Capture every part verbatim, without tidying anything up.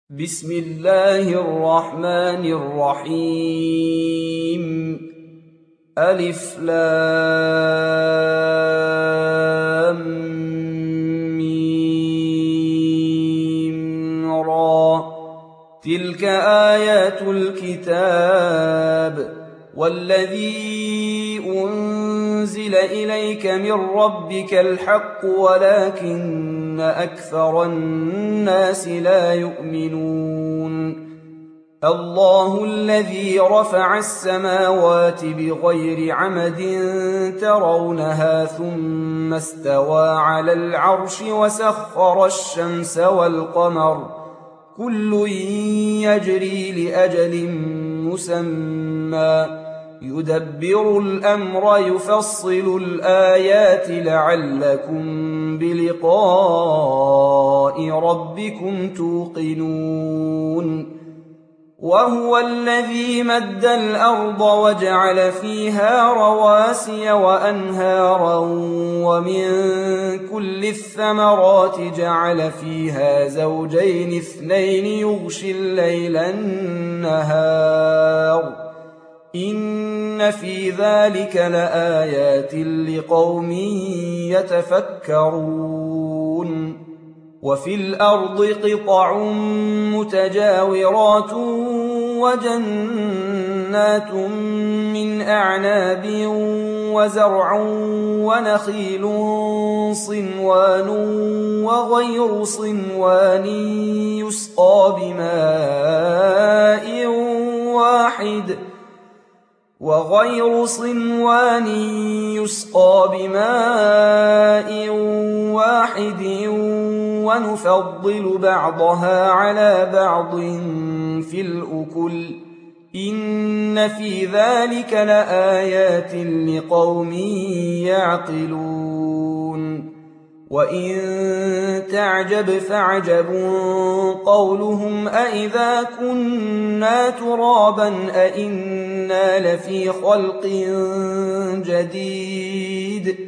بسم الله الرحمن الرحيم. ألف لام ميم را. تلك آيات الكتاب والذي أنزل إليك من ربك الحق ولكن أكثر الناس لا يؤمنون. الله الذي رفع السماوات بغير عمد ترونها ثم استوى على العرش وسخر الشمس والقمر كل يجري لأجل مسمى يدبر الأمر يفصل الآيات لعلكم بلقاء ربكم توقنون. وهو الذي مد الأرض وجعل فيها رواسي وأنهارا ومن كل الثمرات جعل فيها زوجين اثنين يغشي الليل النهار إن في ذلك لآيات لقوم يتفكرون. وفي الأرض قطع متجاورات وجنات من أعناب وزرع ونخيل صنوان وغير صنوان يسقى بماء واحد وغير صنوان يسقى بماء واحد ونفضل بعضها على بعض في الأكل إن في ذلك لآيات لقوم يعقلون. وإن تعجب فعجب قولهم أإذا كنا ترابا أإنا لفي خلق جديد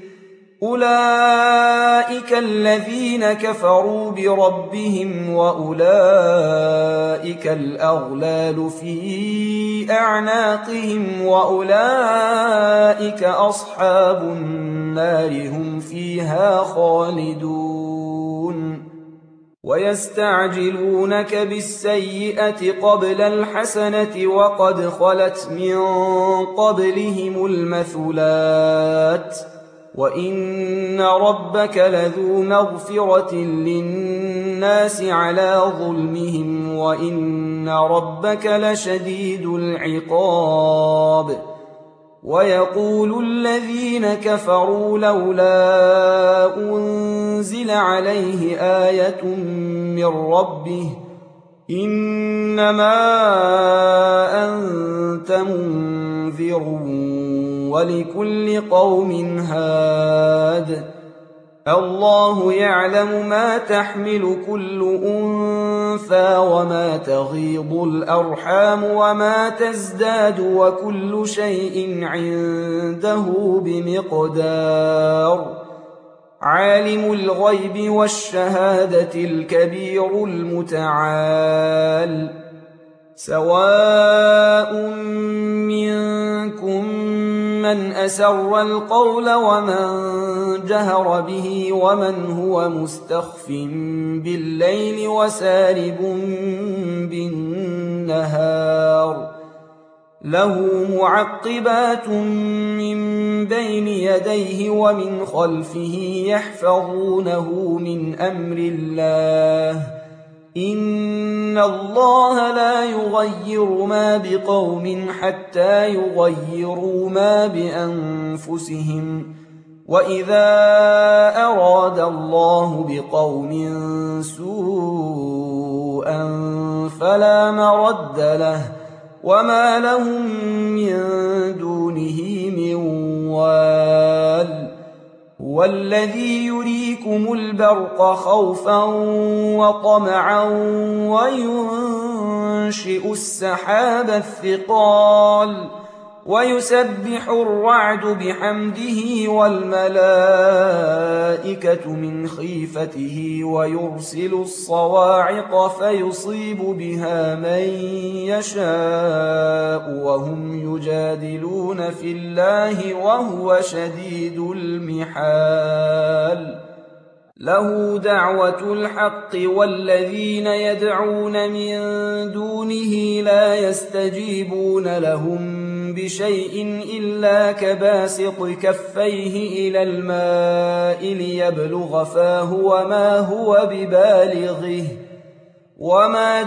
أولئك الذين كفروا بربهم وأولئك الأغلال في أعناقهم وأولئك أصحاب النار هم فيها خالدون. ويستعجلونك بالسيئة قبل الحسنة وقد خلت من قبلهم المثلات وإن ربك لذو مغفرة للناس على ظلمهم وإن ربك لشديد العقاب. ويقول الذين كفروا لولا أنزل عليه آية من ربه إنما أنت منذر ولكل قوم هاد. الله يعلم ما تحمل كل أنثى وما تغيض الأرحام وما تزداد وكل شيء عنده بمقدار. عالم الغيب والشهادة الكبير المتعال. سواء منكم من أسر القول ومن جهر به ومن هو مستخف بالليل وسارب بالنهار له معقبات من بين يديه ومن خلفه يحفظونه من أمر الله إن الله لا يغير ما بقوم حتى يغيروا ما بأنفسهم وإذا أراد الله بقوم سوءا فلا مرد له وما لهم من دونه من وال. هو الذي يريكم البرق خوفا وطمعا وينشئ السحاب الثقال ويسبح الرعد بحمده والملائكة من خيفته ويرسل الصواعق فيصيب بها من يشاء وهم يجادلون في الله وهو شديد المحال له دعوة الحق والذين يدعون من دونه لا يستجيبون لهم بشيء إلا كباسط كفيه إلى الماء ليبلغ فاه وما هو ببالغه وما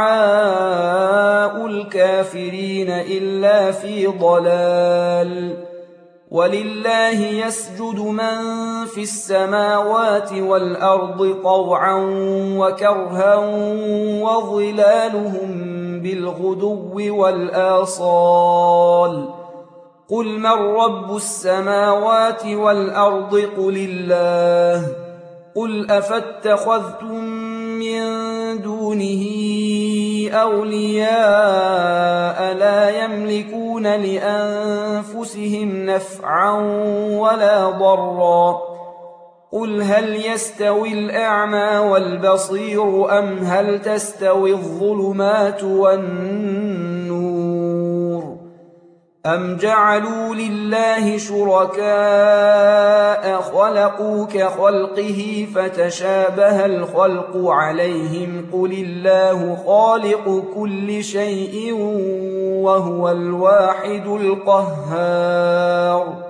دعاء الكافرين إلا في ضلال ولله يسجد من في السماوات والأرض طوعا وكرها وظلالهم بالغدو والآصال قل من رب السماوات والأرض قل الله قل أفاتخذتم من دونه أولياء لا يملكون لأنفسهم نفعا ولا ضرا قل هل يستوي الأعمى والبصير أم هل تستوي الظلمات والنور أم جعلوا لله شركاء خلقوا كخلقه فتشابه الخلق عليهم قل الله خالق كل شيء وهو الواحد القهار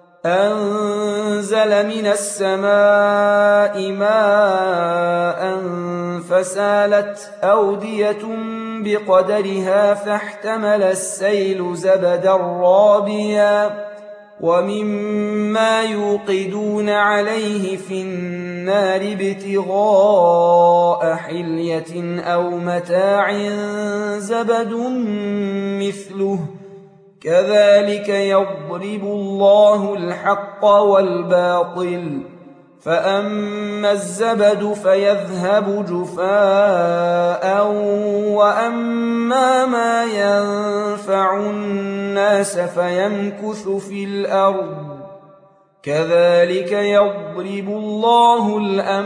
أنزل من السماء ماء فسالت أودية بقدرها فاحتمل السيل زبدا رابيا ومما يوقدون عليه في النار ابتغاء حلية أو متاع زبد مثله كذلك يضرب الله الحق والباطل فأما الزبد فيذهب جفاء وأما ما ينفع الناس فيمكث في الأرض كذلك يضرب الله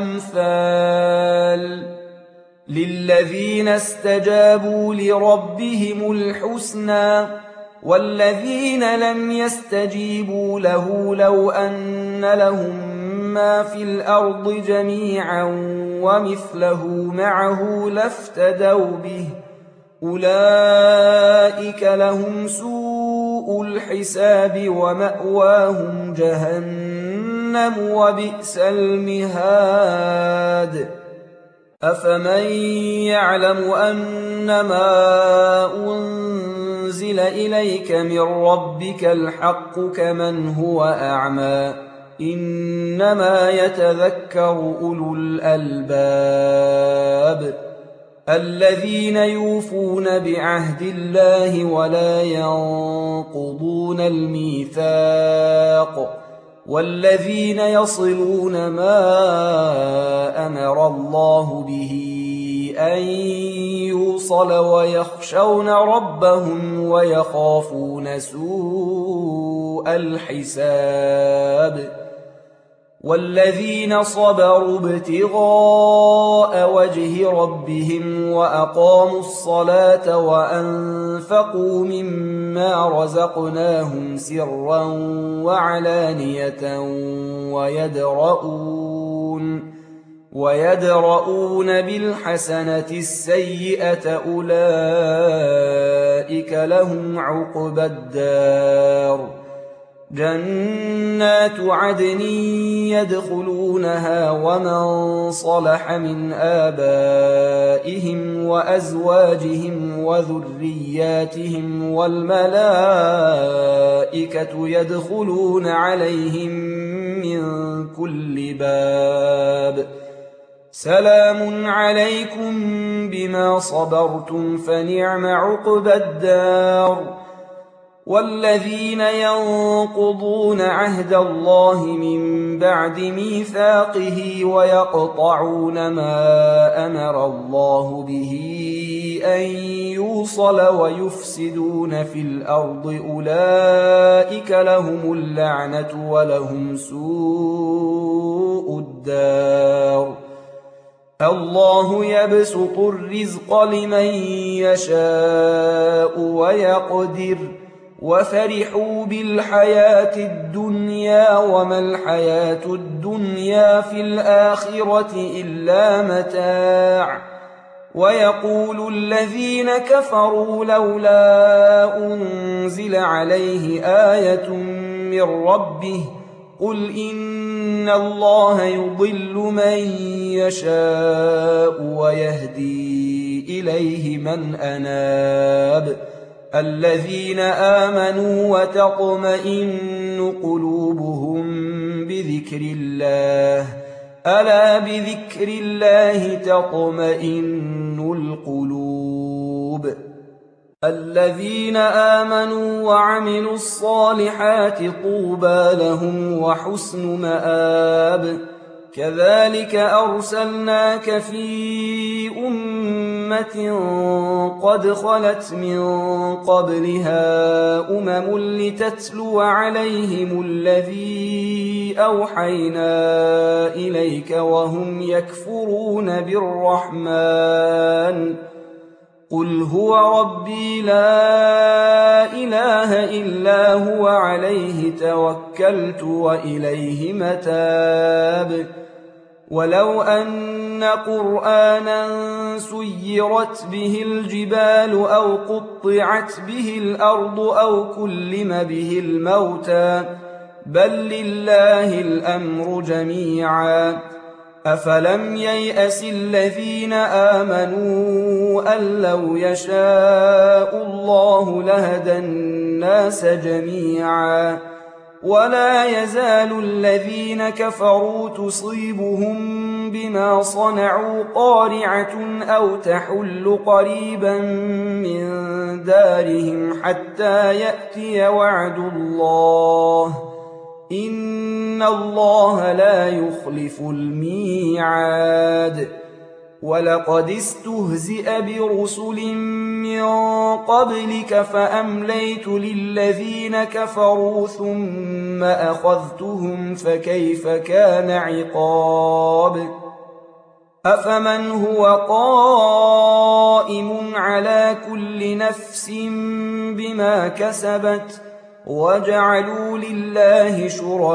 الأمثال للذين استجابوا لربهم الحسنى والذين لم يستجيبوا له لو أن لهم ما في الأرض جميعا ومثله معه لافتدوا به أولئك لهم سوء الحساب ومأواهم جهنم وبئس المهاد أفمن يعلم أنما أنزل إليك من ربك الحق كمن هو أعمى إنما يتذكر أولو الألباب الذين يوفون بعهد الله ولا ينقضون الميثاق والذين يصلون ما أمر الله به أن يوصل ويخشون ربهم ويخافون سوء الحساب والذين صبروا ابتغاء وجه ربهم وأقاموا الصلاة وأنفقوا مما رزقناهم سرا وعلانية ويدرؤون ويدرؤون بالحسنة السيئة أولئك لهم عقبى الدار جنات عدن يدخلونها ومن صلح من آبائهم وأزواجهم وذرياتهم والملائكة يدخلون عليهم من كل باب سلام عليكم بما صبرتم فنعم عقبى الدار والذين ينقضون عهد الله من بعد ميثاقه ويقطعون ما أمر الله به أن يوصل ويفسدون في الأرض أولئك لهم اللعنة ولهم سوء الدار الله يبسط الرزق لمن يشاء ويقدر وفرحوا بالحياة الدنيا وما الحياة الدنيا في الآخرة إلا متاع ويقول الذين كفروا لولا أنزل عليه آية من ربه قل إن الله يضل من يشاء ويهدي إليه من أناب الذين آمنوا وتطمئن قلوبهم بذكر الله ألا بذكر الله تطمئن القلوب الذين آمنوا وعملوا الصالحات طوبى لهم وحسن مآب كذلك أرسلناك في أمة قد خلت من قبلها أمم لتتلو عليهم الذي أوحينا إليك وهم يكفرون بالرحمن قل هو ربي لا إله إلا هو عليه توكلت وإليه متاب ولو أن قرآنا سيرت به الجبال أو قطعت به الأرض أو كلم به الموتى بل لله الأمر جميعا أفلم ييأس الذين آمنوا أن لو يشاء الله لهدى الناس جميعا ولا يزال الذين كفروا تصيبهم بما صنعوا قارعة أو تحل قريبا من دارهم حتى يأتي وعد الله إن الله لا يخلف الميعاد ولقد استهزئ برسل من قبلك فأمليت للذين كفروا ثم أخذتهم فكيف كان عقاب أفمن هو قائم على كل نفس بما كسبت وجعلوا لله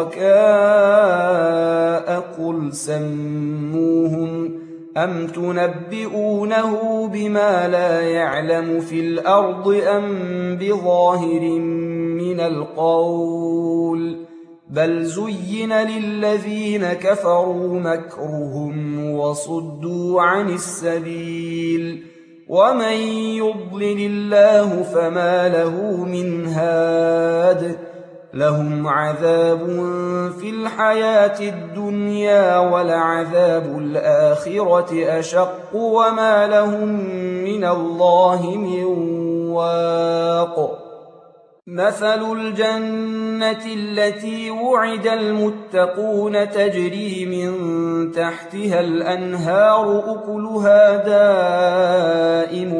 شركاء قل سموهم أم تنبئونه بما لا يعلم في الأرض أم بظاهر من القول بل زين للذين كفروا مكرهم وصدوا عن السبيل ومن يضلل الله فما له من هاد لهم عذاب في الحياة الدنيا ولعذاب الآخرة أشق وما لهم من الله من واق مثل الجنة التي وعد المتقون تجري من تحتها الأنهار أكلها دائم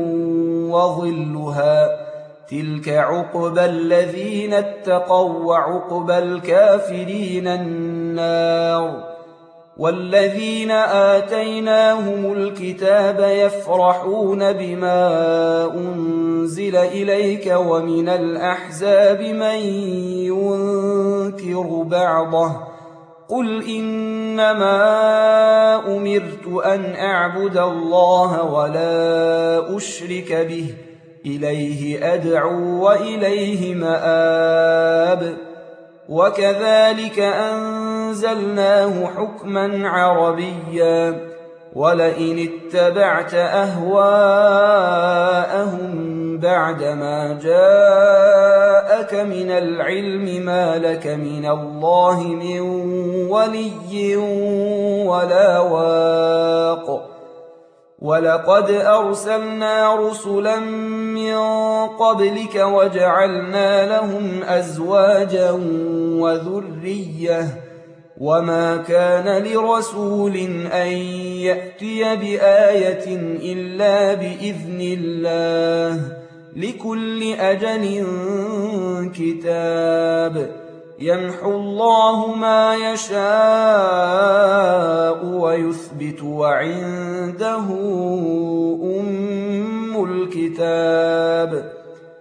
وظلها تلك عقبى الذين اتقوا وعقبى الكافرين النار والذين آتيناهم الكتاب يفرحون بما أنزل إليك ومن الأحزاب من ينكر بعضه قل إنما أمرت أن أعبد الله ولا أشرك به إليه أدعو وإليه مآب وكذلك أنزلناه حكما عربيا ولئن اتبعت أهواءهم بعدما جاءك من العلم ما لك من الله من ولي ولا واق ولقد أرسلنا رسلا من قبلك وجعلنا لهم أزواجا وذرية وما كان لرسول أن يأتي بآية إلا بإذن الله لكل أجل كتاب يمحو الله ما يشاء ويثبت وعنده أم الكتاب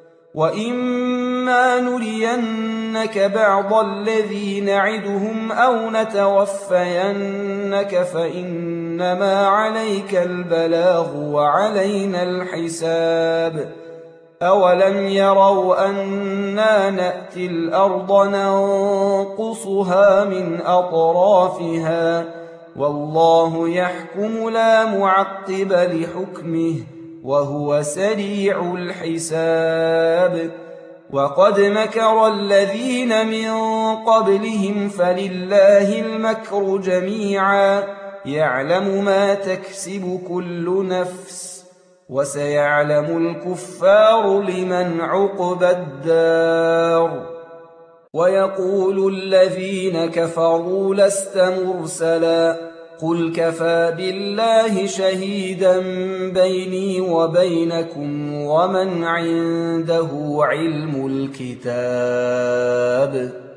وإما نرينك بعض الذي نعدهم أو نتوفينك فإنما عليك البلاغ وعلينا الحساب أولم يروا أنا نأتي الأرض ننقصها من أطرافها والله يحكم لا معقب لحكمه وهو سريع الحساب وقد مكر الذين من قبلهم فلله المكر جميعا يعلم ما تكسب كل نفس وسيعلم الكفار لمن عقبى الدار ويقول الذين كفروا لست مرسلا قل كفى بالله شهيدا بيني وبينكم ومن عنده علم الكتاب